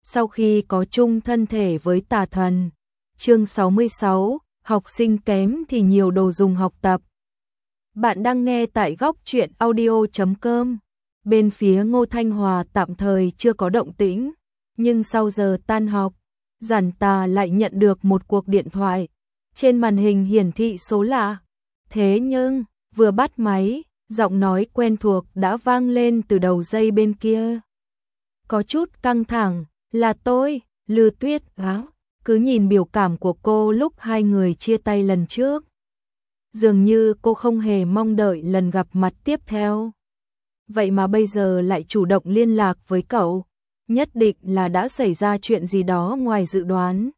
sau khi có chung thân thể với tà thần. Chương 66, học sinh kém thì nhiều đồ dùng học tập. Bạn đang nghe tại góc truyện audio.com. Bên phía Ngô Thanh Hòa tạm thời chưa có động tĩnh, nhưng sau giờ tan học, Giản Tà lại nhận được một cuộc điện thoại. Trên màn hình hiển thị số lạ. Thế nhưng, vừa bắt máy, giọng nói quen thuộc đã vang lên từ đầu dây bên kia. Có chút căng thẳng, là tôi, Lư Tuyết á. Cứ nhìn biểu cảm của cô lúc hai người chia tay lần trước, dường như cô không hề mong đợi lần gặp mặt tiếp theo. Vậy mà bây giờ lại chủ động liên lạc với cậu, nhất định là đã xảy ra chuyện gì đó ngoài dự đoán.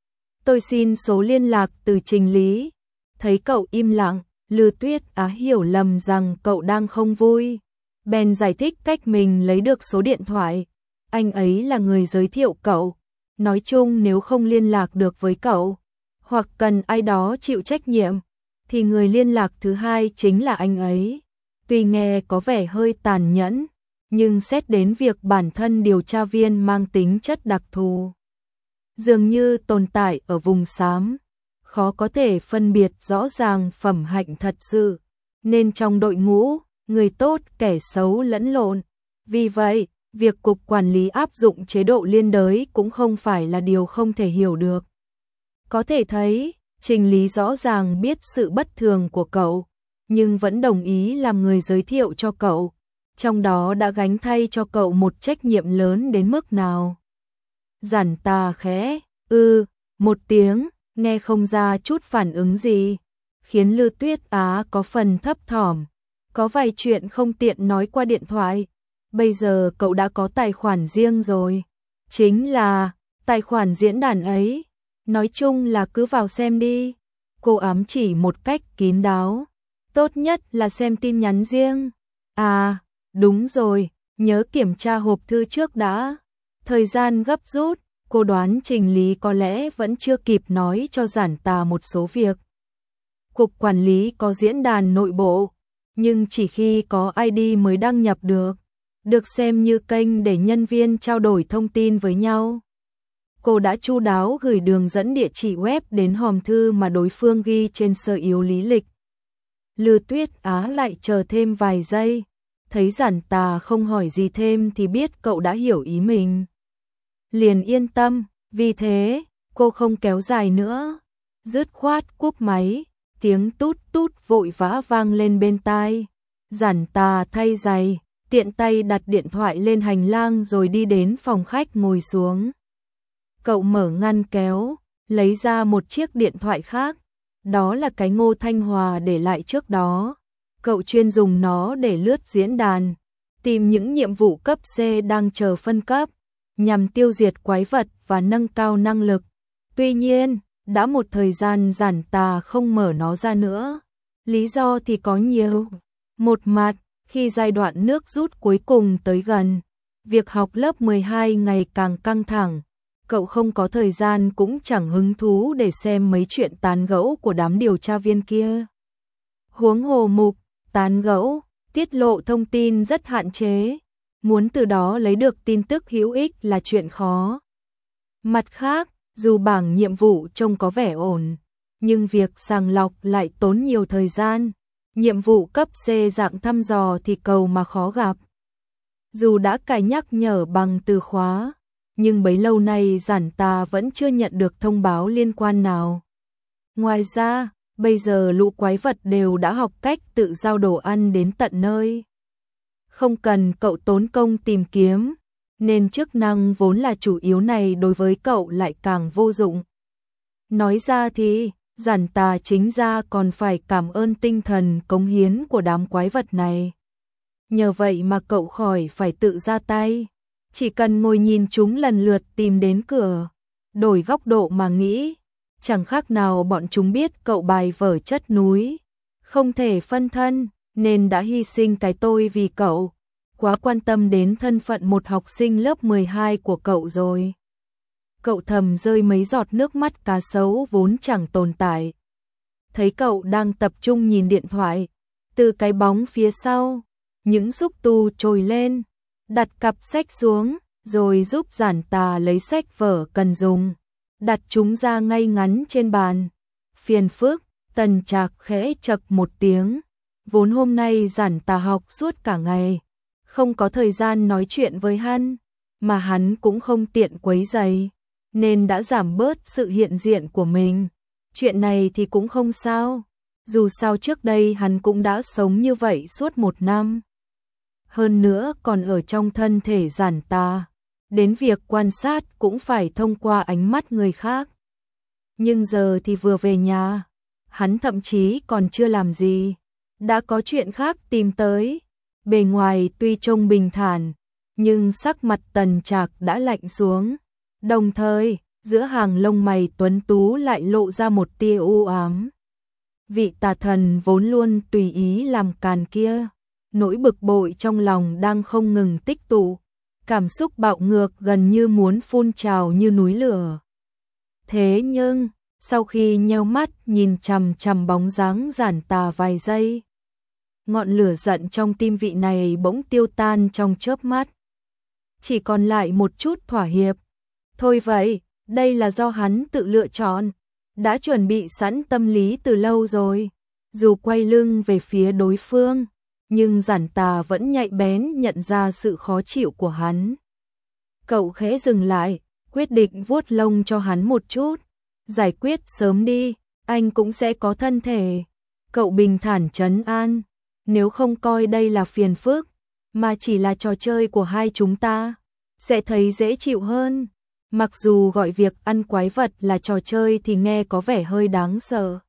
Tôi xin số liên lạc từ Trình Lý. Thấy cậu im lặng, Lư Tuyết Á hiểu lầm rằng cậu đang không vui, bèn giải thích cách mình lấy được số điện thoại. Anh ấy là người giới thiệu cậu. Nói chung nếu không liên lạc được với cậu, hoặc cần ai đó chịu trách nhiệm, thì người liên lạc thứ hai chính là anh ấy. Tuy nghe có vẻ hơi tàn nhẫn, nhưng xét đến việc bản thân điều tra viên mang tính chất đặc thù, dường như tồn tại ở vùng xám, khó có thể phân biệt rõ ràng phẩm hạnh thật sự, nên trong đội ngũ, người tốt kẻ xấu lẫn lộn. Vì vậy, việc cục quản lý áp dụng chế độ liên đới cũng không phải là điều không thể hiểu được. Có thể thấy, Trình Lý rõ ràng biết sự bất thường của cậu, nhưng vẫn đồng ý làm người giới thiệu cho cậu, trong đó đã gánh thay cho cậu một trách nhiệm lớn đến mức nào. Giản Tà khẽ, một tiếng, nghe không ra chút phản ứng gì, khiến Lư Tuyết Á có phần thấp thỏm. Có vài chuyện không tiện nói qua điện thoại. Bây giờ cậu đã có tài khoản riêng rồi. Chính là tài khoản diễn đàn ấy. Nói chung là cứ vào xem đi. Cô ám chỉ một cách kín đáo. Tốt nhất là xem tin nhắn riêng. À, đúng rồi, nhớ kiểm tra hộp thư trước đã. Thời gian gấp rút, cô đoán Trình Lý có lẽ vẫn chưa kịp nói cho Giản Tà một số việc. Cục quản lý có diễn đàn nội bộ, nhưng chỉ khi có ID mới đăng nhập được xem như kênh để nhân viên trao đổi thông tin với nhau. Cô đã chu đáo gửi đường dẫn địa chỉ web đến hòm thư mà đối phương ghi trên sơ yếu lý lịch. Lư Tuyết Á lại chờ thêm vài giây, thấy Giản Tà không hỏi gì thêm thì biết cậu đã hiểu ý mình. Liền yên tâm, vì thế, cô không kéo dài nữa. Dứt khoát cúp máy, tiếng tút tút vội vã vang lên bên tai. Giản Tà thay giày, tiện tay đặt điện thoại lên hành lang rồi đi đến phòng khách ngồi xuống. Cậu mở ngăn kéo, lấy ra một chiếc điện thoại khác. Đó là cái Ngô Thanh Hòa để lại trước đó. Cậu chuyên dùng nó để lướt diễn đàn, tìm những nhiệm vụ cấp C đang chờ phân cấp, nhằm tiêu diệt quái vật và nâng cao năng lực. Tuy nhiên, đã một thời gian Giản Tà không mở nó ra nữa. Lý do thì có nhiều. Một mặt, khi giai đoạn nước rút cuối cùng tới gần, việc học lớp 12 ngày càng căng thẳng, cậu không có thời gian cũng chẳng hứng thú để xem mấy chuyện tán gẫu của đám điều tra viên kia. Huống hồ mục, tán gẫu, tiết lộ thông tin rất hạn chế, muốn từ đó lấy được tin tức hữu ích là chuyện khó. Mặt khác, dù bảng nhiệm vụ trông có vẻ ổn, nhưng việc sàng lọc lại tốn nhiều thời gian. Nhiệm vụ cấp C dạng thăm dò thì cầu mà khó gặp. Dù đã cài nhắc nhở bằng từ khóa, nhưng bấy lâu nay Giản Tà vẫn chưa nhận được thông báo liên quan nào. Ngoài ra, bây giờ lũ quái vật đều đã học cách tự giao đồ ăn đến tận nơi. Không cần cậu tốn công tìm kiếm, nên chức năng vốn là chủ yếu này đối với cậu lại càng vô dụng. Nói ra thì, Giản Tà chính ra còn phải cảm ơn tinh thần cống hiến của đám quái vật này. Nhờ vậy mà cậu khỏi phải tự ra tay, chỉ cần ngồi nhìn chúng lần lượt tìm đến cửa. Đổi góc độ mà nghĩ, chẳng khác nào bọn chúng biết cậu bài vở chất núi, không thể phân thân, nên đã hy sinh cái tôi vì cậu. Quá quan tâm đến thân phận một học sinh lớp 12 của cậu rồi. Cậu thầm rơi mấy giọt nước mắt cá sấu vốn chẳng tồn tại. Thấy cậu đang tập trung nhìn điện thoại, từ cái bóng phía sau, những xúc tu trồi lên, đặt cặp sách xuống, rồi giúp Giản Tà lấy sách vở cần dùng, đặt chúng ra ngay ngắn trên bàn. Phiền phức, Tần Trạc khẽ chậc một tiếng, vốn hôm nay Giản Tà học suốt cả ngày, không có thời gian nói chuyện với hắn, mà hắn cũng không tiện quấy rầy, nên đã giảm bớt sự hiện diện của mình. Chuyện này thì cũng không sao, dù sao trước đây hắn cũng đã sống như vậy suốt 1 năm. Hơn nữa còn ở trong thân thể Giản Tà, đến việc quan sát cũng phải thông qua ánh mắt người khác. Nhưng giờ thì vừa về nhà, hắn thậm chí còn chưa làm gì, đã có chuyện khác tìm tới. Bề ngoài tuy trông bình thản, nhưng sắc mặt Tần Trạc đã lạnh xuống, đồng thời giữa hàng lông mày tuấn tú lại lộ ra một tia u ám. Vị tà thần vốn luôn tùy ý làm càn kia, nỗi bực bội trong lòng đang không ngừng tích tụ, cảm xúc bạo ngược gần như muốn phun trào như núi lửa. Thế nhưng, sau khi nheo mắt nhìn chằm chằm bóng dáng Giản Tà vài giây, ngọn lửa giận trong tim vị này bỗng tiêu tan trong chớp mắt. Chỉ còn lại một chút thỏa hiệp. Thôi vậy, đây là do hắn tự lựa chọn, đã chuẩn bị sẵn tâm lý từ lâu rồi. Dù quay lưng về phía đối phương, nhưng Giản Tà vẫn nhạy bén nhận ra sự khó chịu của hắn. Cậu khẽ dừng lại, quyết định vuốt lông cho hắn một chút. Giải quyết sớm đi, anh cũng sẽ có thân thể. Cậu bình thản trấn an, nếu không coi đây là phiền phức, mà chỉ là trò chơi của hai chúng ta, sẽ thấy dễ chịu hơn. Mặc dù gọi việc ăn quái vật là trò chơi thì nghe có vẻ hơi đáng sợ,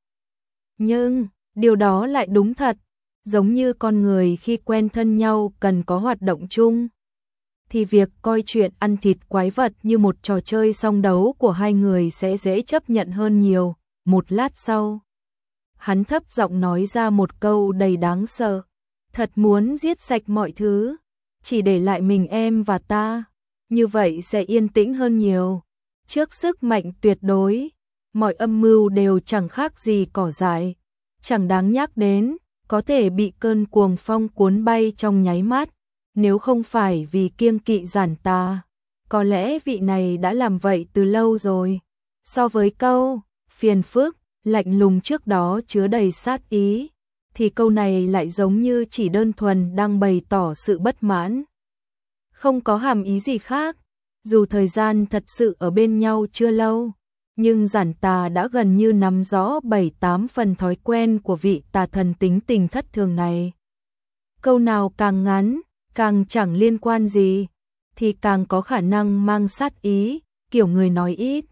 nhưng điều đó lại đúng thật, giống như con người khi quen thân nhau cần có hoạt động chung, thì việc coi chuyện ăn thịt quái vật như một trò chơi song đấu của hai người sẽ dễ chấp nhận hơn nhiều. Một lát sau, hắn thấp giọng nói ra một câu đầy đáng sợ, thật muốn giết sạch mọi thứ, chỉ để lại mình em và ta, như vậy sẽ yên tĩnh hơn nhiều. Trước sức mạnh tuyệt đối, mọi âm mưu đều chẳng khác gì cỏ dại, chẳng đáng nhắc đến, có thể bị cơn cuồng phong cuốn bay trong nháy mắt. Nếu không phải vì kiêng kỵ Giản Tà, có lẽ vị này đã làm vậy từ lâu rồi. So với câu phiền phức, lạnh lùng trước đó chứa đầy sát ý, thì câu này lại giống như chỉ đơn thuần đang bày tỏ sự bất mãn. Không có hàm ý gì khác, dù thời gian thật sự ở bên nhau chưa lâu, nhưng Giản Tà đã gần như nắm rõ 7-8 phần thói quen của vị tà thần tính tình thất thường này. Câu nào càng ngắn, càng chẳng liên quan gì, thì càng có khả năng mang sát ý, kiểu người nói ít,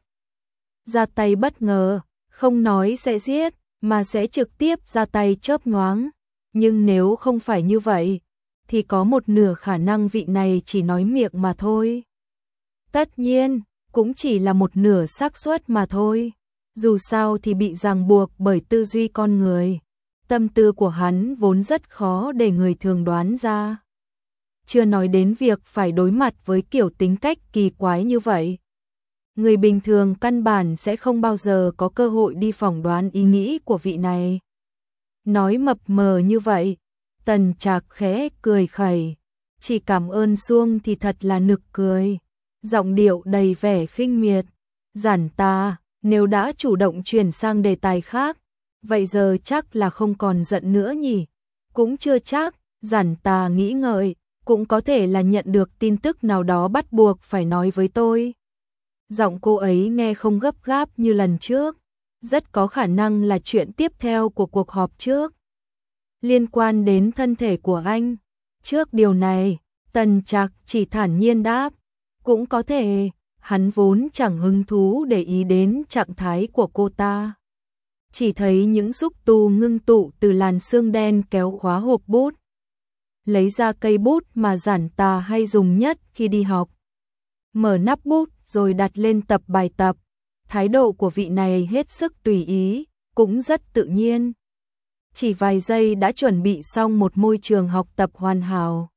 ra tay bất ngờ, không nói sẽ giết, mà sẽ trực tiếp ra tay chớp nhoáng. Nhưng nếu không phải như vậy, thì có một nửa khả năng vị này chỉ nói miệng mà thôi. Tất nhiên, cũng chỉ là một nửa xác suất mà thôi. Dù sao thì bị ràng buộc bởi tư duy con người, tâm tư của hắn vốn rất khó để người thường đoán ra. Chưa nói đến việc phải đối mặt với kiểu tính cách kỳ quái như vậy. Người bình thường căn bản sẽ không bao giờ có cơ hội đi phỏng đoán ý nghĩ của vị này. Nói mập mờ như vậy, Tần Trạc khẽ cười khẩy, chỉ cảm ơn xuông thì thật là nực cười, giọng điệu đầy vẻ khinh miệt. Giản Tà, nếu đã chủ động chuyển sang đề tài khác, vậy giờ chắc là không còn giận nữa nhỉ? Cũng chưa chắc, Giản Tà nghĩ ngợi, cũng có thể là nhận được tin tức nào đó bắt buộc phải nói với tôi. Giọng cô ấy nghe không gấp gáp như lần trước, rất có khả năng là chuyện tiếp theo của cuộc họp trước, liên quan đến thân thể của anh. Trước điều này, Tần Trạc chỉ thản nhiên đáp, cũng có thể, hắn vốn chẳng hứng thú để ý đến trạng thái của cô ta. Chỉ thấy những xúc tu ngưng tụ từ làn xương đen kéo khóa hộp bút, lấy ra cây bút mà Giản Tà hay dùng nhất khi đi học, mở nắp bút rồi đặt lên tập bài tập. Thái độ của vị này hết sức tùy ý, cũng rất tự nhiên. Chỉ vài giây đã chuẩn bị xong một môi trường học tập hoàn hảo.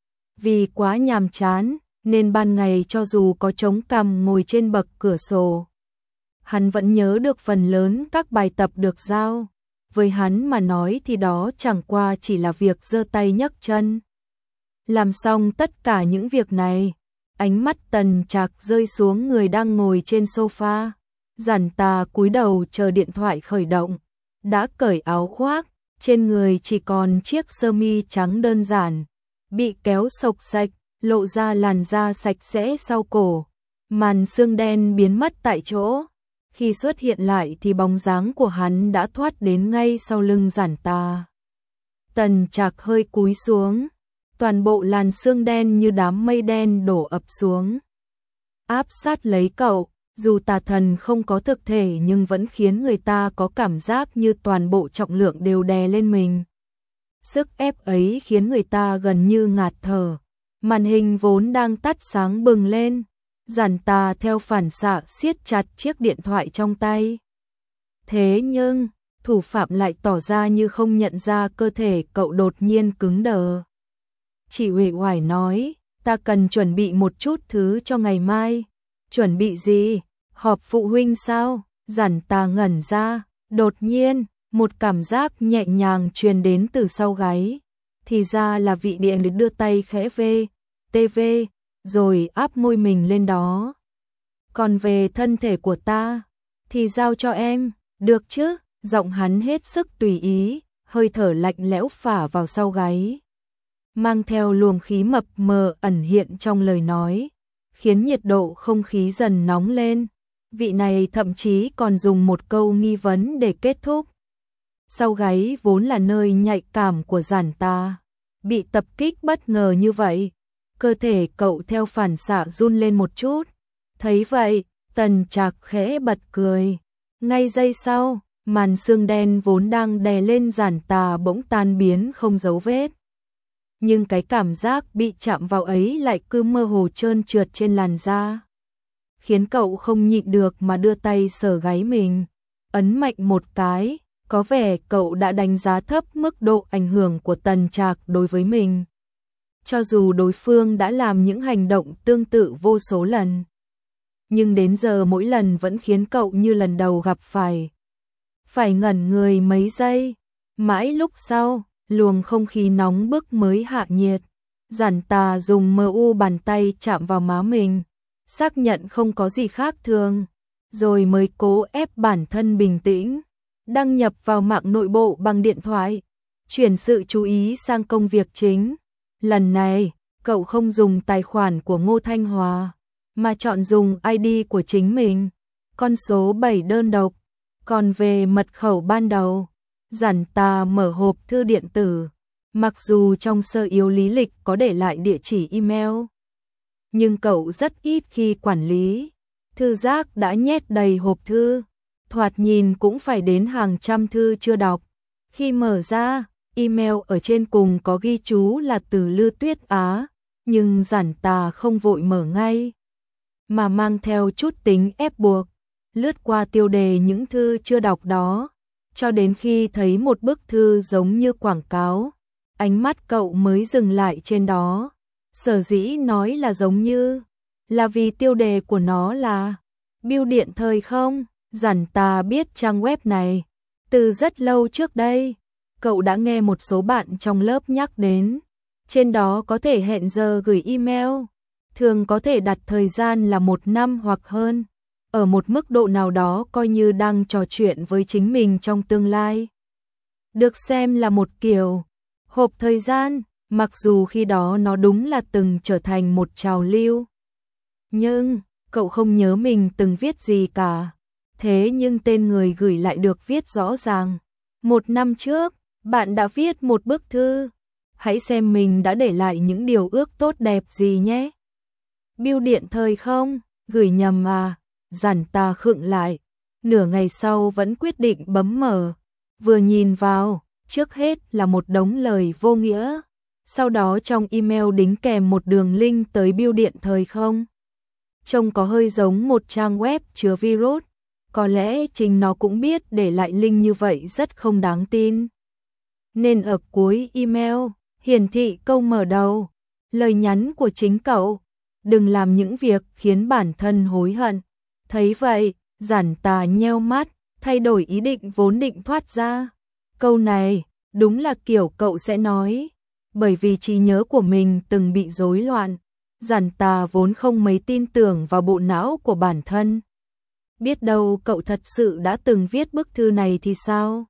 Vì quá nhàm chán, nên ban ngày cho dù có chống cằm ngồi trên bậc cửa sổ, hắn vẫn nhớ được phần lớn các bài tập được giao. Với hắn mà nói thì đó chẳng qua chỉ là việc giơ tay nhấc chân. Làm xong tất cả những việc này, Ánh mắt Tần Trạc rơi xuống người đang ngồi trên sofa. Giản Tà cúi đầu chờ điện thoại khởi động. Đã cởi áo khoác, trên người chỉ còn chiếc sơ mi trắng đơn giản, bị kéo xộc sạch, lộ ra làn da sạch sẽ sau cổ. Màn xương đen biến mất tại chỗ. Khi xuất hiện lại thì bóng dáng của hắn đã thoát đến ngay sau lưng Giản Tà. Tần Trạc hơi cúi xuống, toàn bộ làn xương đen như đám mây đen đổ ập xuống, áp sát lấy cậu. Dù tà thần không có thực thể nhưng vẫn khiến người ta có cảm giác như toàn bộ trọng lượng đều đè lên mình. Sức ép ấy khiến người ta gần như ngạt thở. Màn hình vốn đang tắt sáng bừng lên. Giản Tà theo phản xạ siết chặt chiếc điện thoại trong tay. Thế nhưng, thủ phạm lại tỏ ra như không nhận ra cơ thể cậu đột nhiên cứng đờ. Chỉ uể oải nói, ta cần chuẩn bị một chút thứ cho ngày mai. Chuẩn bị gì? Họp phụ huynh sao? Giản Tà ngẩn ra, đột nhiên, một cảm giác nhẹ nhàng truyền đến từ sau gáy. Thì ra là vị điện đưa tay khẽ về TV, rồi áp môi mình lên đó. Còn về thân thể của ta, thì giao cho em, được chứ? Giọng hắn hết sức tùy ý, hơi thở lạnh lẽo phả vào sau gáy, mang theo luồng khí mập mờ ẩn hiện trong lời nói, khiến nhiệt độ không khí dần nóng lên. Vị này thậm chí còn dùng một câu nghi vấn để kết thúc. Sau gáy vốn là nơi nhạy cảm của Giản Tà, bị tập kích bất ngờ như vậy, cơ thể cậu theo phản xạ run lên một chút. Thấy vậy, Tần Trạc khẽ bật cười. Ngay giây sau, màn xương đen vốn đang đè lên Giản Tà bỗng tan biến không dấu vết. Nhưng cái cảm giác bị chạm vào ấy lại cứ mơ hồ trơn trượt trên làn da, khiến cậu không nhịn được mà đưa tay sờ gáy mình, ấn mạnh một cái. Có vẻ cậu đã đánh giá thấp mức độ ảnh hưởng của Tần Trạc đối với mình. Cho dù đối phương đã làm những hành động tương tự vô số lần, nhưng đến giờ mỗi lần vẫn khiến cậu như lần đầu gặp phải. Phải ngẩn người mấy giây, mãi lúc sau, luồng không khí nóng bức mới hạ nhiệt. Giản Tà dùng bàn tay chạm vào má mình, xác nhận không có gì khác thường, rồi mới cố ép bản thân bình tĩnh. Đăng nhập vào mạng nội bộ bằng điện thoại, chuyển sự chú ý sang công việc chính. Lần này, cậu không dùng tài khoản của Ngô Thanh Hòa, mà chọn dùng ID của chính mình, con số 7 đơn độc. Còn về mật khẩu ban đầu, Giản Tà mở hộp thư điện tử. Mặc dù trong sơ yếu lý lịch có để lại địa chỉ email, nhưng cậu rất ít khi quản lý. Thư rác đã nhét đầy hộp thư, thoạt nhìn cũng phải đến hàng trăm thư chưa đọc. Khi mở ra, email ở trên cùng có ghi chú là từ Lư Tuyết Á, nhưng Giản Tà không vội mở ngay, mà mang theo chút tính ép buộc, lướt qua tiêu đề những thư chưa đọc đó, cho đến khi thấy một bức thư giống như quảng cáo, ánh mắt cậu mới dừng lại trên đó. Sở dĩ nói là giống như, là vì tiêu đề của nó là Bưu điện thời không. Giản Tà biết trang web này từ rất lâu trước đây, cậu đã nghe một số bạn trong lớp nhắc đến. Trên đó có thể hẹn giờ gửi email, thường có thể đặt thời gian là 1 năm hoặc hơn, ở một mức độ nào đó coi như đang trò chuyện với chính mình trong tương lai. Được xem là một kiểu hộp thời gian, mặc dù khi đó nó đúng là từng trở thành một trào lưu. Nhưng, cậu không nhớ mình từng viết gì cả. Thế nhưng tên người gửi lại được viết rõ ràng. 1 năm trước, bạn đã viết một bức thư. Hãy xem mình đã để lại những điều ước tốt đẹp gì nhé. Bưu điện thời không, gửi nhầm à? Giản Tà khựng lại. Nửa ngày sau vẫn quyết định bấm mở. Vừa nhìn vào, trước hết là một đống lời vô nghĩa. Sau đó trong email đính kèm một đường link tới bưu điện thời không. Trông có hơi giống một trang web chứa virus. Có lẽ chính nó cũng biết để lại link như vậy rất không đáng tin. Nên ở cuối email, hiển thị câu mở đầu, lời nhắn của chính cậu, đừng làm những việc khiến bản thân hối hận. Thấy vậy, Giản Tà nheo mắt, thay đổi ý định vốn định thoát ra. Câu này, đúng là kiểu cậu sẽ nói, bởi vì trí nhớ của mình từng bị rối loạn. Giản Tà vốn không mấy tin tưởng vào bộ não của bản thân. Biết đâu cậu thật sự đã từng viết bức thư này thì sao?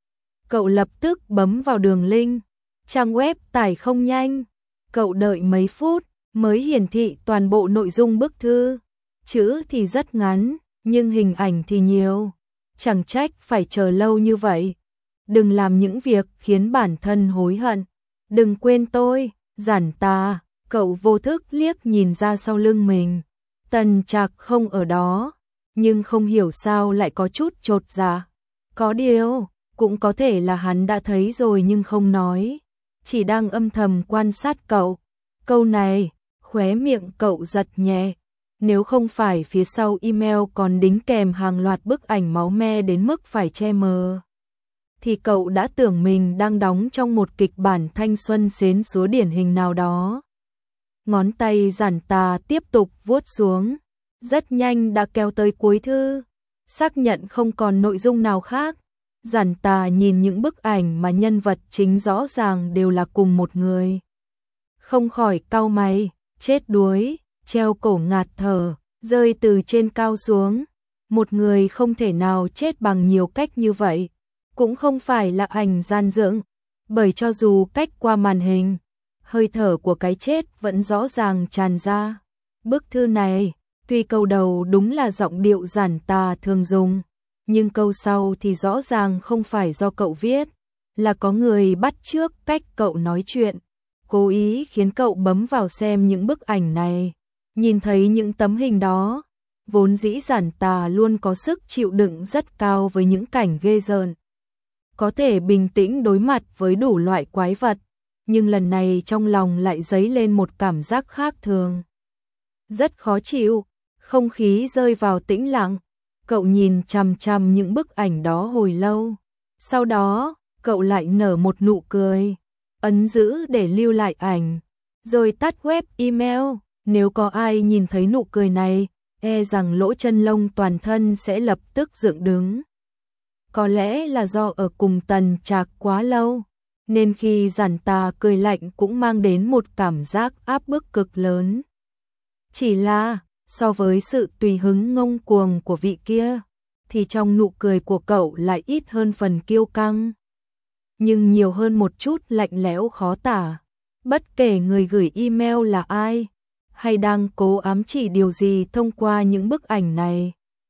Cậu lập tức bấm vào đường link. Trang web tải không nhanh. Cậu đợi mấy phút mới hiển thị toàn bộ nội dung bức thư. Chữ thì rất ngắn, nhưng hình ảnh thì nhiều. Chẳng trách phải chờ lâu như vậy. Đừng làm những việc khiến bản thân hối hận. Đừng quên tôi, Giản Tà. Cậu vô thức liếc nhìn ra sau lưng mình. Tần Trạc không ở đó, nhưng không hiểu sao lại có chút chột dạ. Có điều, cũng có thể là hắn đã thấy rồi nhưng không nói, chỉ đang âm thầm quan sát cậu. Câu này, khóe miệng cậu giật nhẹ. Nếu không phải phía sau email còn đính kèm hàng loạt bức ảnh máu me đến mức phải che mờ, thì cậu đã tưởng mình đang đóng trong một kịch bản thanh xuân xến xúa điển hình nào đó. Ngón tay Giản Tà tiếp tục vuốt xuống, rất nhanh đã kéo tới cuối thư. Xác nhận không còn nội dung nào khác, Giản Tà nhìn những bức ảnh mà nhân vật chính rõ ràng đều là cùng một người. Không khỏi cau mày, chết đuối, treo cổ ngạt thở, rơi từ trên cao xuống. Một người không thể nào chết bằng nhiều cách như vậy, cũng không phải là ảnh gian dựng, bởi cho dù cách qua màn hình, hơi thở của cái chết vẫn rõ ràng tràn ra. Bức thư này, tuy câu đầu đúng là giọng điệu Giản Tà thường dùng, nhưng câu sau thì rõ ràng không phải do cậu viết, là có người bắt chước cách cậu nói chuyện, cố ý khiến cậu bấm vào xem những bức ảnh này. Nhìn thấy những tấm hình đó, vốn dĩ Giản Tà luôn có sức chịu đựng rất cao với những cảnh ghê rợn, có thể bình tĩnh đối mặt với đủ loại quái vật, nhưng lần này trong lòng lại dấy lên một cảm giác khác thường. Rất khó chịu, không khí rơi vào tĩnh lặng, cậu nhìn chằm chằm những bức ảnh đó hồi lâu. Sau đó, cậu lại nở một nụ cười, ấn giữ để lưu lại ảnh, rồi tắt web email. Nếu có ai nhìn thấy nụ cười này, e rằng lỗ chân lông toàn thân sẽ lập tức dựng đứng. Có lẽ là do ở cùng Tần Trạc quá lâu, nên khi Giản Tà cười lạnh cũng mang đến một cảm giác áp bức cực lớn. Chỉ là, so với sự tùy hứng ngông cuồng của vị kia, thì trong nụ cười của cậu lại ít hơn phần kiêu căng, nhưng nhiều hơn một chút lạnh lẽo khó tả. Bất kể người gửi email là ai, hay đang cố ám chỉ điều gì thông qua những bức ảnh này,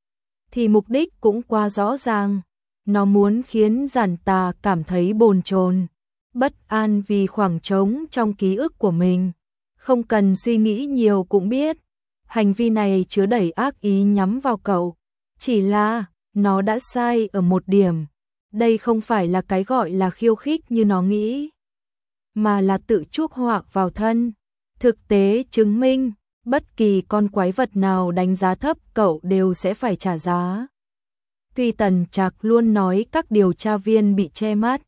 thì mục đích cũng quá rõ ràng. Nó muốn khiến Giản Tà cảm thấy bồn chồn, bất an vì khoảng trống trong ký ức của mình. Không cần suy nghĩ nhiều cũng biết, hành vi này chứa đầy ác ý nhắm vào cậu. Chỉ là, nó đã sai ở một điểm. Đây không phải là cái gọi là khiêu khích như nó nghĩ, mà là tự chuốc họa vào thân. Thực tế chứng minh, bất kỳ con quái vật nào đánh giá thấp cậu đều sẽ phải trả giá. Tuy Tần Trạc luôn nói các điều tra viên bị che mắt,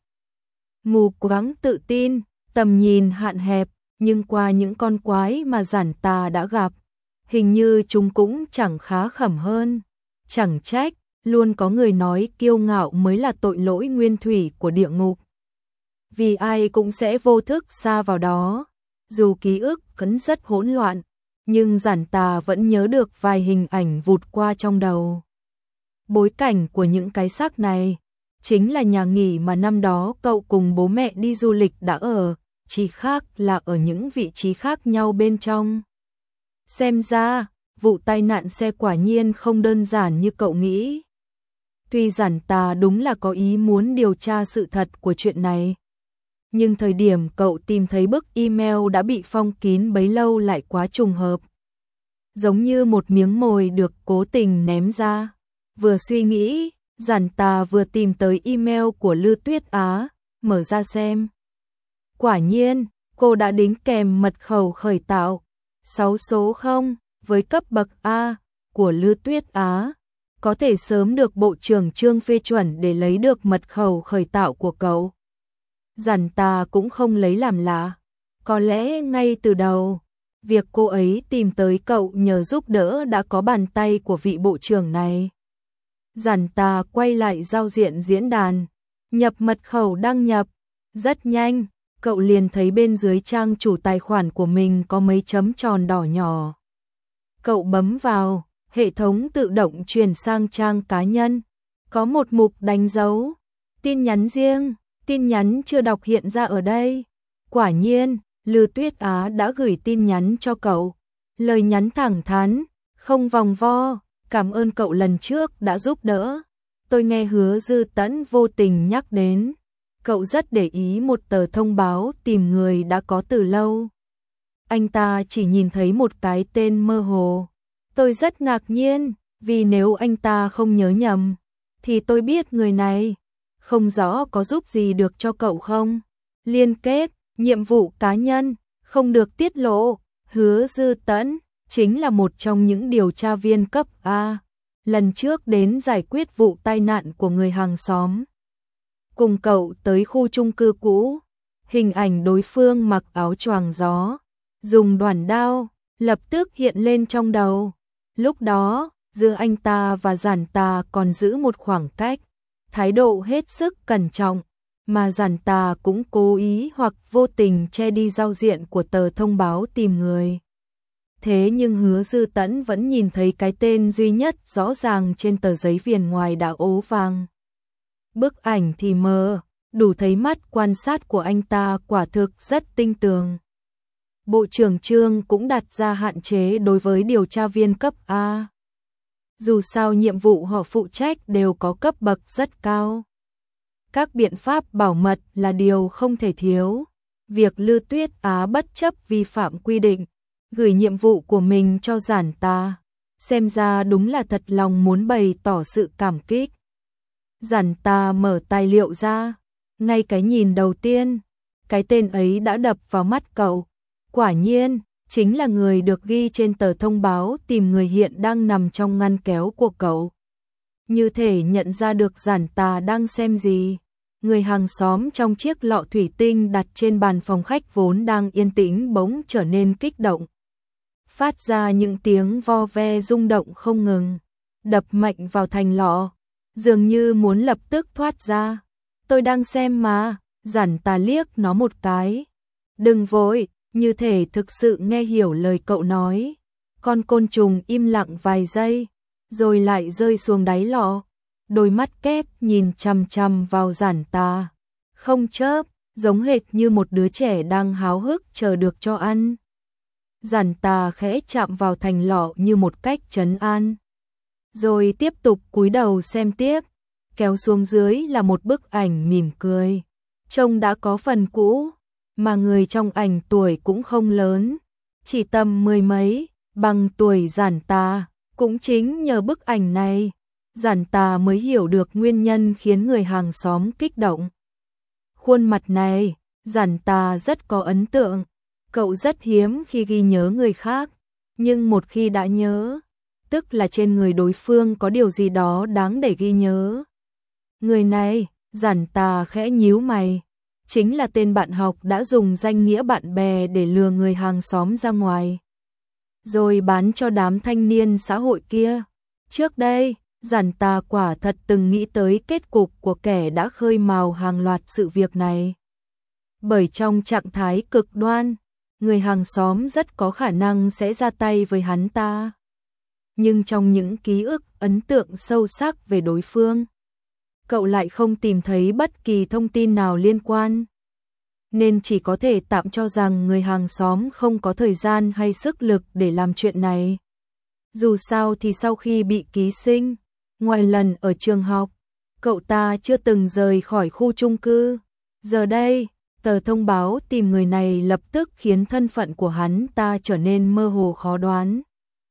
mù quáng tự tin, tầm nhìn hạn hẹp, nhưng qua những con quái mà Giản Tà đã gặp, hình như chúng cũng chẳng khá khẩm hơn. Chẳng trách, luôn có người nói kiêu ngạo mới là tội lỗi nguyên thủy của địa ngục. Vì ai cũng sẽ vô thức sa vào đó. Dù ký ức vẫn rất hỗn loạn, nhưng Giản Tà vẫn nhớ được vài hình ảnh vụt qua trong đầu. Bối cảnh của những cái xác này chính là nhà nghỉ mà năm đó cậu cùng bố mẹ đi du lịch đã ở, chỉ khác là ở những vị trí khác nhau bên trong. Xem ra, vụ tai nạn xe quả nhiên không đơn giản như cậu nghĩ. Tuy Giản Tà đúng là có ý muốn điều tra sự thật của chuyện này, nhưng thời điểm cậu tìm thấy bức email đã bị phong kín bấy lâu lại quá trùng hợp. Giống như một miếng mồi được cố tình ném ra. Vừa suy nghĩ, Giản Tà vừa tìm tới email của Lư Tuyết Á, mở ra xem. Quả nhiên, cô đã đính kèm mật khẩu khởi tạo 6 số 0 với cấp bậc A của Lư Tuyết Á. Có thể sớm được Bộ trưởng Trương phê chuẩn để lấy được mật khẩu khởi tạo của cậu. Giản Tà cũng không lấy làm lạ. Có lẽ ngay từ đầu, việc cô ấy tìm tới cậu nhờ giúp đỡ đã có bàn tay của vị bộ trưởng này. Giản Tà quay lại giao diện diễn đàn, nhập mật khẩu đăng nhập. Rất nhanh, cậu liền thấy bên dưới trang chủ tài khoản của mình có mấy chấm tròn đỏ nhỏ. Cậu bấm vào, hệ thống tự động chuyển sang trang cá nhân, có một mục đánh dấu, tin nhắn riêng, tin nhắn chưa đọc hiện ra ở đây. Quả nhiên, Lư Tuyết Á đã gửi tin nhắn cho cậu, lời nhắn thẳng thắn, không vòng vo, cảm ơn cậu lần trước đã giúp đỡ. Tôi nghe Hứa Dư Tẫn vô tình nhắc đến, cậu rất để ý một tờ thông báo tìm người đã có từ lâu. Anh ta chỉ nhìn thấy một cái tên mơ hồ. Tôi rất ngạc nhiên, vì nếu anh ta không nhớ nhầm, thì tôi biết người này. Không rõ có giúp gì được cho cậu không? Liên kết, nhiệm vụ cá nhân, không được tiết lộ. Hứa Dư Tẫn chính là một trong những điều tra viên cấp A, lần trước đến giải quyết vụ tai nạn của người hàng xóm. Cùng cậu tới khu chung cư cũ, hình ảnh đối phương mặc áo choàng gió, dùng đoản đao, lập tức hiện lên trong đầu. Lúc đó, giữa anh ta và Giản Tà còn giữ một khoảng cách, thái độ hết sức cẩn trọng, mà Giản Tà cũng cố ý hoặc vô tình che đi giao diện của tờ thông báo tìm người. Thế nhưng Hứa Dư Tẫn vẫn nhìn thấy cái tên duy nhất rõ ràng trên tờ giấy viền ngoài đã ố vàng. Bức ảnh thì mờ, đủ thấy mắt quan sát của anh ta quả thực rất tinh tường. Bộ trưởng Trương cũng đặt ra hạn chế đối với điều tra viên cấp A. Dù sao nhiệm vụ họ phụ trách đều có cấp bậc rất cao. Các biện pháp bảo mật là điều không thể thiếu. Việc Lư Tuyết Á bất chấp vi phạm quy định, gửi nhiệm vụ của mình cho Giản Tà, xem ra đúng là thật lòng muốn bày tỏ sự cảm kích. Giản Tà mở tài liệu ra, ngay cái nhìn đầu tiên, cái tên ấy đã đập vào mắt cậu. Quả nhiên, chính là người được ghi trên tờ thông báo tìm người hiện đang nằm trong ngăn kéo của cậu. Như thể nhận ra được Giản Tà đang xem gì. Người hàng xóm trong chiếc lọ thủy tinh đặt trên bàn phòng khách vốn đang yên tĩnh bỗng trở nên kích động. Phát ra những tiếng vo ve rung động không ngừng, đập mạnh vào thành lọ, dường như muốn lập tức thoát ra. Tôi đang xem mà, Giản Tà liếc nó một cái. Đừng vội, như thể thực sự nghe hiểu lời cậu nói. Con côn trùng im lặng vài giây, rồi lại rơi xuống đáy lọ. Đôi mắt kép nhìn chằm chằm vào Giản Tà, không chớp, giống hệt như một đứa trẻ đang háo hức chờ được cho ăn. Giản Tà khẽ chạm vào thành lọ như một cách trấn an, rồi tiếp tục cúi đầu xem tiếp. Kéo xuống dưới là một bức ảnh mỉm cười, trông đã có phần cũ, mà người trong ảnh tuổi cũng không lớn, chỉ tầm mười mấy, bằng tuổi Giản Tà. Cũng chính nhờ bức ảnh này, Giản Tà mới hiểu được nguyên nhân khiến người hàng xóm kích động. Khuôn mặt này, Giản Tà rất có ấn tượng. Cậu rất hiếm khi ghi nhớ người khác, nhưng một khi đã nhớ, tức là trên người đối phương có điều gì đó đáng để ghi nhớ. Người này, Giản Tà khẽ nhíu mày, chính là tên bạn học đã dùng danh nghĩa bạn bè để lừa người hàng xóm ra ngoài, rồi bán cho đám thanh niên xã hội kia. Trước đây, Giản Tà quả thật từng nghĩ tới kết cục của kẻ đã khơi mào hàng loạt sự việc này. Bởi trong trạng thái cực đoan, người hàng xóm rất có khả năng sẽ ra tay với hắn ta. Nhưng trong những ký ức ấn tượng sâu sắc về đối phương, cậu lại không tìm thấy bất kỳ thông tin nào liên quan. Nên chỉ có thể tạm cho rằng người hàng xóm không có thời gian hay sức lực để làm chuyện này. Dù sao thì sau khi bị ký sinh, ngoài lần ở trường học, cậu ta chưa từng rời khỏi khu chung cư. Giờ đây, tờ thông báo tìm người này lập tức khiến thân phận của hắn ta trở nên mơ hồ khó đoán.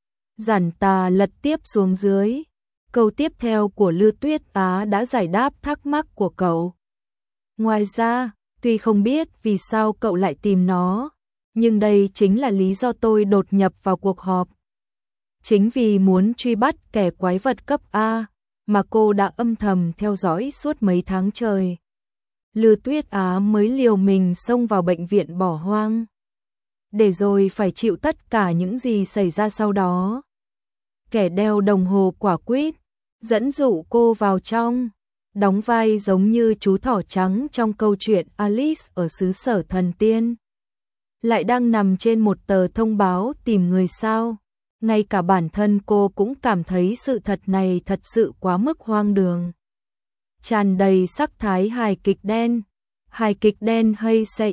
Giản Tà lật tiếp xuống dưới. Câu tiếp theo của Lư Tuyết Á đã giải đáp thắc mắc của cậu. Ngoài ra, tuy không biết vì sao cậu lại tìm nó, nhưng đây chính là lý do tôi đột nhập vào cuộc họp. Chính vì muốn truy bắt kẻ quái vật cấp A mà cô đã âm thầm theo dõi suốt mấy tháng trời. Lư Tuyết Á mới liều mình xông vào bệnh viện bỏ hoang, để rồi phải chịu tất cả những gì xảy ra sau đó. Kẻ đeo đồng hồ quả quýt dẫn dụ cô vào trong, đóng vai giống như chú thỏ trắng trong câu chuyện Alice ở xứ sở thần tiên. Lại đang nằm trên một tờ thông báo tìm người sao? Ngay cả bản thân cô cũng cảm thấy sự thật này thật sự quá mức hoang đường. Tràn đầy sắc thái hài kịch đen hay xe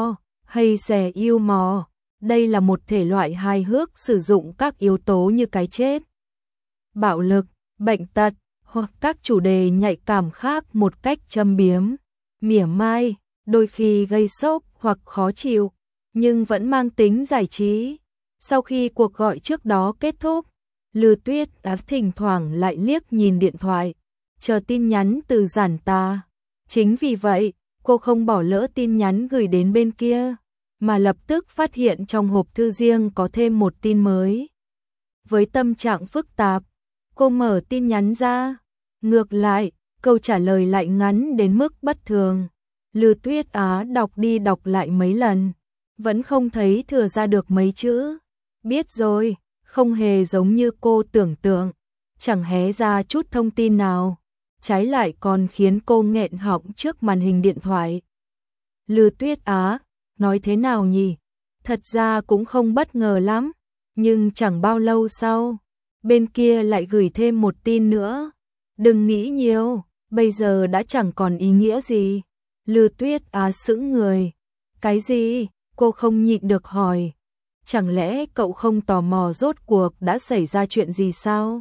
yêu mò, đây là một thể loại hài hước sử dụng các yếu tố như cái chết, bạo lực, bệnh tật hoặc các chủ đề nhạy cảm khác một cách châm biếm, mỉa mai, đôi khi gây sốc hoặc khó chịu, nhưng vẫn mang tính giải trí. Sau khi cuộc gọi trước đó kết thúc, Lư Tuyết đã thỉnh thoảng lại liếc nhìn điện thoại, chờ tin nhắn từ Giản Tà. Chính vì vậy, cô không bỏ lỡ tin nhắn gửi đến bên kia, mà lập tức phát hiện trong hộp thư riêng có thêm một tin mới. Với tâm trạng phức tạp, cô mở tin nhắn ra. Ngược lại, câu trả lời lại ngắn đến mức bất thường. Lư Tuyết Á đọc đi đọc lại mấy lần, vẫn không thấy thừa ra được mấy chữ. Biết rồi, không hề giống như cô tưởng tượng, chẳng hé ra chút thông tin nào, trái lại còn khiến cô nghẹn họng trước màn hình điện thoại. Lư Tuyết Á, nói thế nào nhỉ? Thật ra cũng không bất ngờ lắm, nhưng chẳng bao lâu sau, bên kia lại gửi thêm một tin nữa. Đừng nghĩ nhiều, bây giờ đã chẳng còn ý nghĩa gì. Lư Tuyết Á sững người. Cái gì? Cô không nhịn được hỏi. Chẳng lẽ cậu không tò mò rốt cuộc đã xảy ra chuyện gì sao?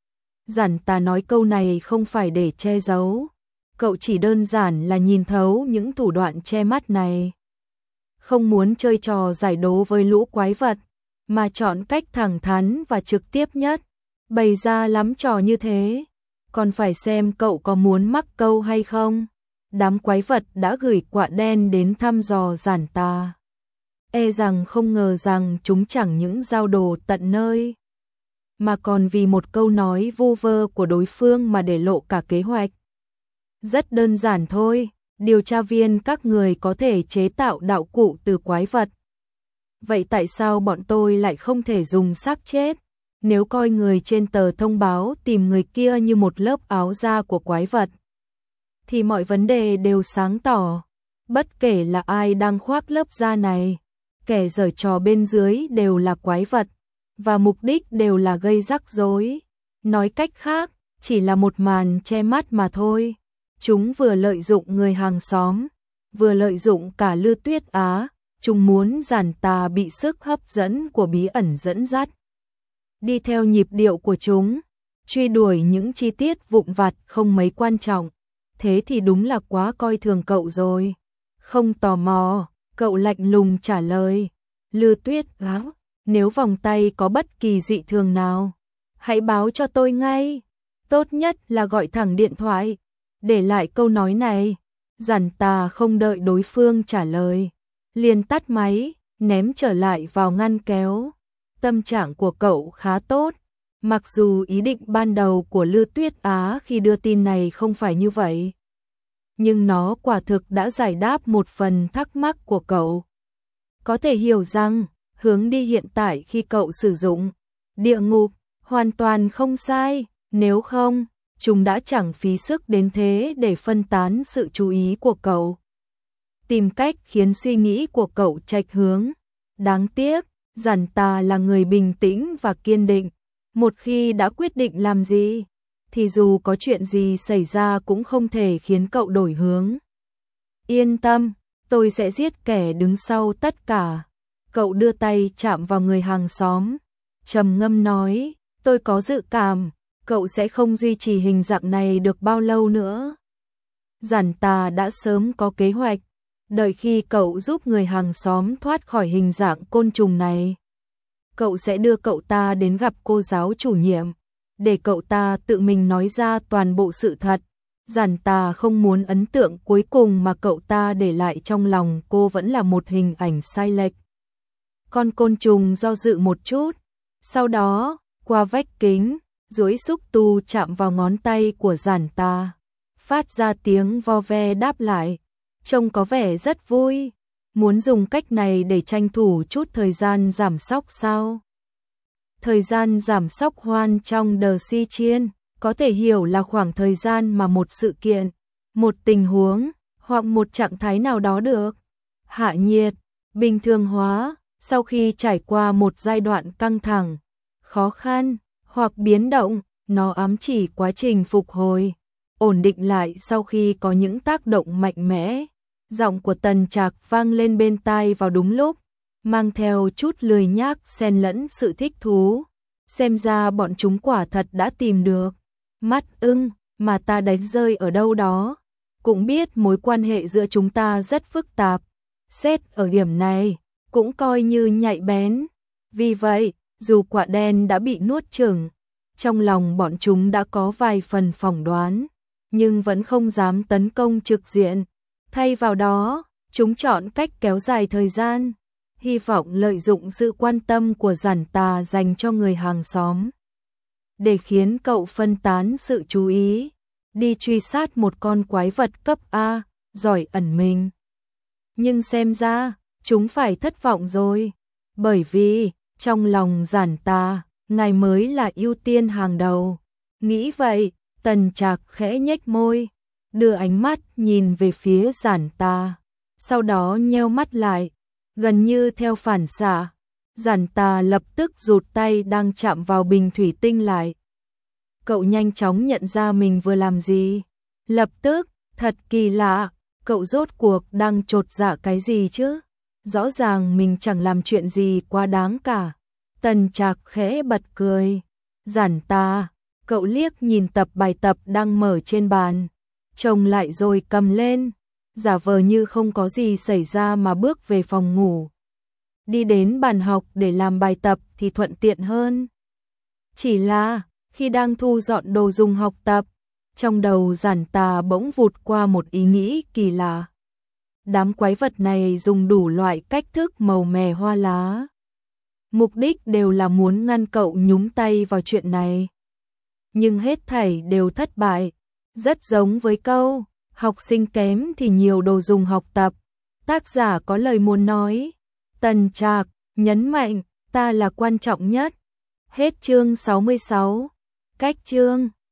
Giản Tà nói câu này không phải để che giấu. Cậu chỉ đơn giản là nhìn thấu những thủ đoạn che mắt này. Không muốn chơi trò giải đố với lũ quái vật, mà chọn cách thẳng thắn và trực tiếp nhất. Bày ra lắm trò như thế, còn phải xem cậu có muốn mắc câu hay không. Đám quái vật đã gửi quạ đen đến thăm dò Giản Tà. E rằng không ngờ rằng chúng chẳng những giao đồ tận nơi, mà còn vì một câu nói vu vơ của đối phương mà để lộ cả kế hoạch. Rất đơn giản thôi, điều tra viên các người có thể chế tạo đạo cụ từ quái vật. Vậy tại sao bọn tôi lại không thể dùng xác chết? Nếu coi người trên tờ thông báo tìm người kia như một lớp áo da của quái vật, thì mọi vấn đề đều sáng tỏ. Bất kể là ai đang khoác lớp da này, kẻ giở trò bên dưới đều là quái vật, và mục đích đều là gây rắc rối. Nói cách khác, chỉ là một màn che mắt mà thôi. Chúng vừa lợi dụng người hàng xóm, vừa lợi dụng cả Lư Tuyết Á. Chúng muốn Giản Tà bị sức hấp dẫn của bí ẩn dẫn dắt, đi theo nhịp điệu của chúng, truy đuổi những chi tiết vụn vặt không mấy quan trọng. Thế thì đúng là quá coi thường cậu rồi. Không tò mò, cậu lạnh lùng trả lời. Lư Tuyết Á, nếu vòng tay có bất kỳ dị thường nào, hãy báo cho tôi ngay. Tốt nhất là gọi thẳng điện thoại, để lại câu nói này. Giản Tà không đợi đối phương trả lời, liền tắt máy, ném trở lại vào ngăn kéo. Tâm trạng của cậu khá tốt, mặc dù ý định ban đầu của Lư Tuyết Á khi đưa tin này không phải như vậy, nhưng nó quả thực đã giải đáp một phần thắc mắc của cậu. Có thể hiểu rằng, hướng đi hiện tại khi cậu sử dụng địa ngục hoàn toàn không sai, nếu không, chúng đã chẳng phí sức đến thế để phân tán sự chú ý của cậu, tìm cách khiến suy nghĩ của cậu chệch hướng. Đáng tiếc, Giản Tà là người bình tĩnh và kiên định. Một khi đã quyết định làm gì, thì dù có chuyện gì xảy ra cũng không thể khiến cậu đổi hướng. Yên tâm, tôi sẽ giết kẻ đứng sau tất cả. Cậu đưa tay chạm vào người hàng xóm, trầm ngâm nói, tôi có dự cảm, cậu sẽ không duy trì hình dạng này được bao lâu nữa. Giản Tà đã sớm có kế hoạch, đợi khi cậu giúp người hàng xóm thoát khỏi hình dạng côn trùng này, cậu sẽ đưa cậu ta đến gặp cô giáo chủ nhiệm, để cậu ta tự mình nói ra toàn bộ sự thật. Giản Tà không muốn ấn tượng cuối cùng mà cậu ta để lại trong lòng cô vẫn là một hình ảnh sai lệch. Con côn trùng do dự một chút, sau đó, qua vách kính, duỗi xúc tu chạm vào ngón tay của Giản Tà, phát ra tiếng vo ve đáp lại, trông có vẻ rất vui. Muốn dùng cách này để tranh thủ chút thời gian giảm sóc sao? Thời gian giảm sóc hoan trong The Si Chiên, có thể hiểu là khoảng thời gian mà một sự kiện, một tình huống, hoặc một trạng thái nào đó được hạ nhiệt, bình thường hóa, sau khi trải qua một giai đoạn căng thẳng, khó khăn, hoặc biến động, nó ám chỉ quá trình phục hồi, ổn định lại sau khi có những tác động mạnh mẽ. Giọng của Tần Trạc vang lên bên tai vào đúng lúc, mang theo chút lười nhác xen lẫn sự thích thú. Xem ra bọn chúng quả thật đã tìm được mắt ưng mà ta đánh rơi ở đâu đó. Cũng biết mối quan hệ giữa chúng ta rất phức tạp. Xét ở điểm này, cũng coi như nhạy bén. Vì vậy, dù quả đen đã bị nuốt chửng, trong lòng bọn chúng đã có vài phần phỏng đoán, nhưng vẫn không dám tấn công trực diện. Thay vào đó, chúng chọn cách kéo dài thời gian, hy vọng lợi dụng sự quan tâm của Giản Tà dành cho người hàng xóm, để khiến cậu phân tán sự chú ý, đi truy sát một con quái vật cấp A, giỏi ẩn mình. Nhưng xem ra, chúng phải thất vọng rồi, bởi vì, trong lòng Giản Tà, ngài mới là ưu tiên hàng đầu. Nghĩ vậy, Tần Trạc khẽ nhếch môi, đưa ánh mắt nhìn về phía Giản Tà, sau đó nheo mắt lại, gần như theo phản xạ. Giản Tà lập tức rụt tay đang chạm vào bình thủy tinh lại. Cậu nhanh chóng nhận ra mình vừa làm gì. Lập tức, thật kỳ lạ, cậu rốt cuộc đang chột dạ cái gì chứ? Rõ ràng mình chẳng làm chuyện gì quá đáng cả. Tần Trạc khẽ bật cười. Giản Tà, cậu liếc nhìn tập bài tập đang mở trên bàn, chồng lại rồi cầm lên, giả vờ như không có gì xảy ra mà bước về phòng ngủ. Đi đến bàn học để làm bài tập thì thuận tiện hơn. Chỉ là, khi đang thu dọn đồ dùng học tập, trong đầu Giản Tà bỗng vụt qua một ý nghĩ kỳ lạ. Đám quái vật này dùng đủ loại cách thức màu mè hoa lá. Mục đích đều là muốn ngăn cậu nhúng tay vào chuyện này. Nhưng hết thảy đều thất bại. Rất giống với câu, học sinh kém thì nhiều đồ dùng học tập. Tác giả có lời muốn nói. Tần Trạc, nhấn mạnh, ta là quan trọng nhất. Hết chương 66. Cách chương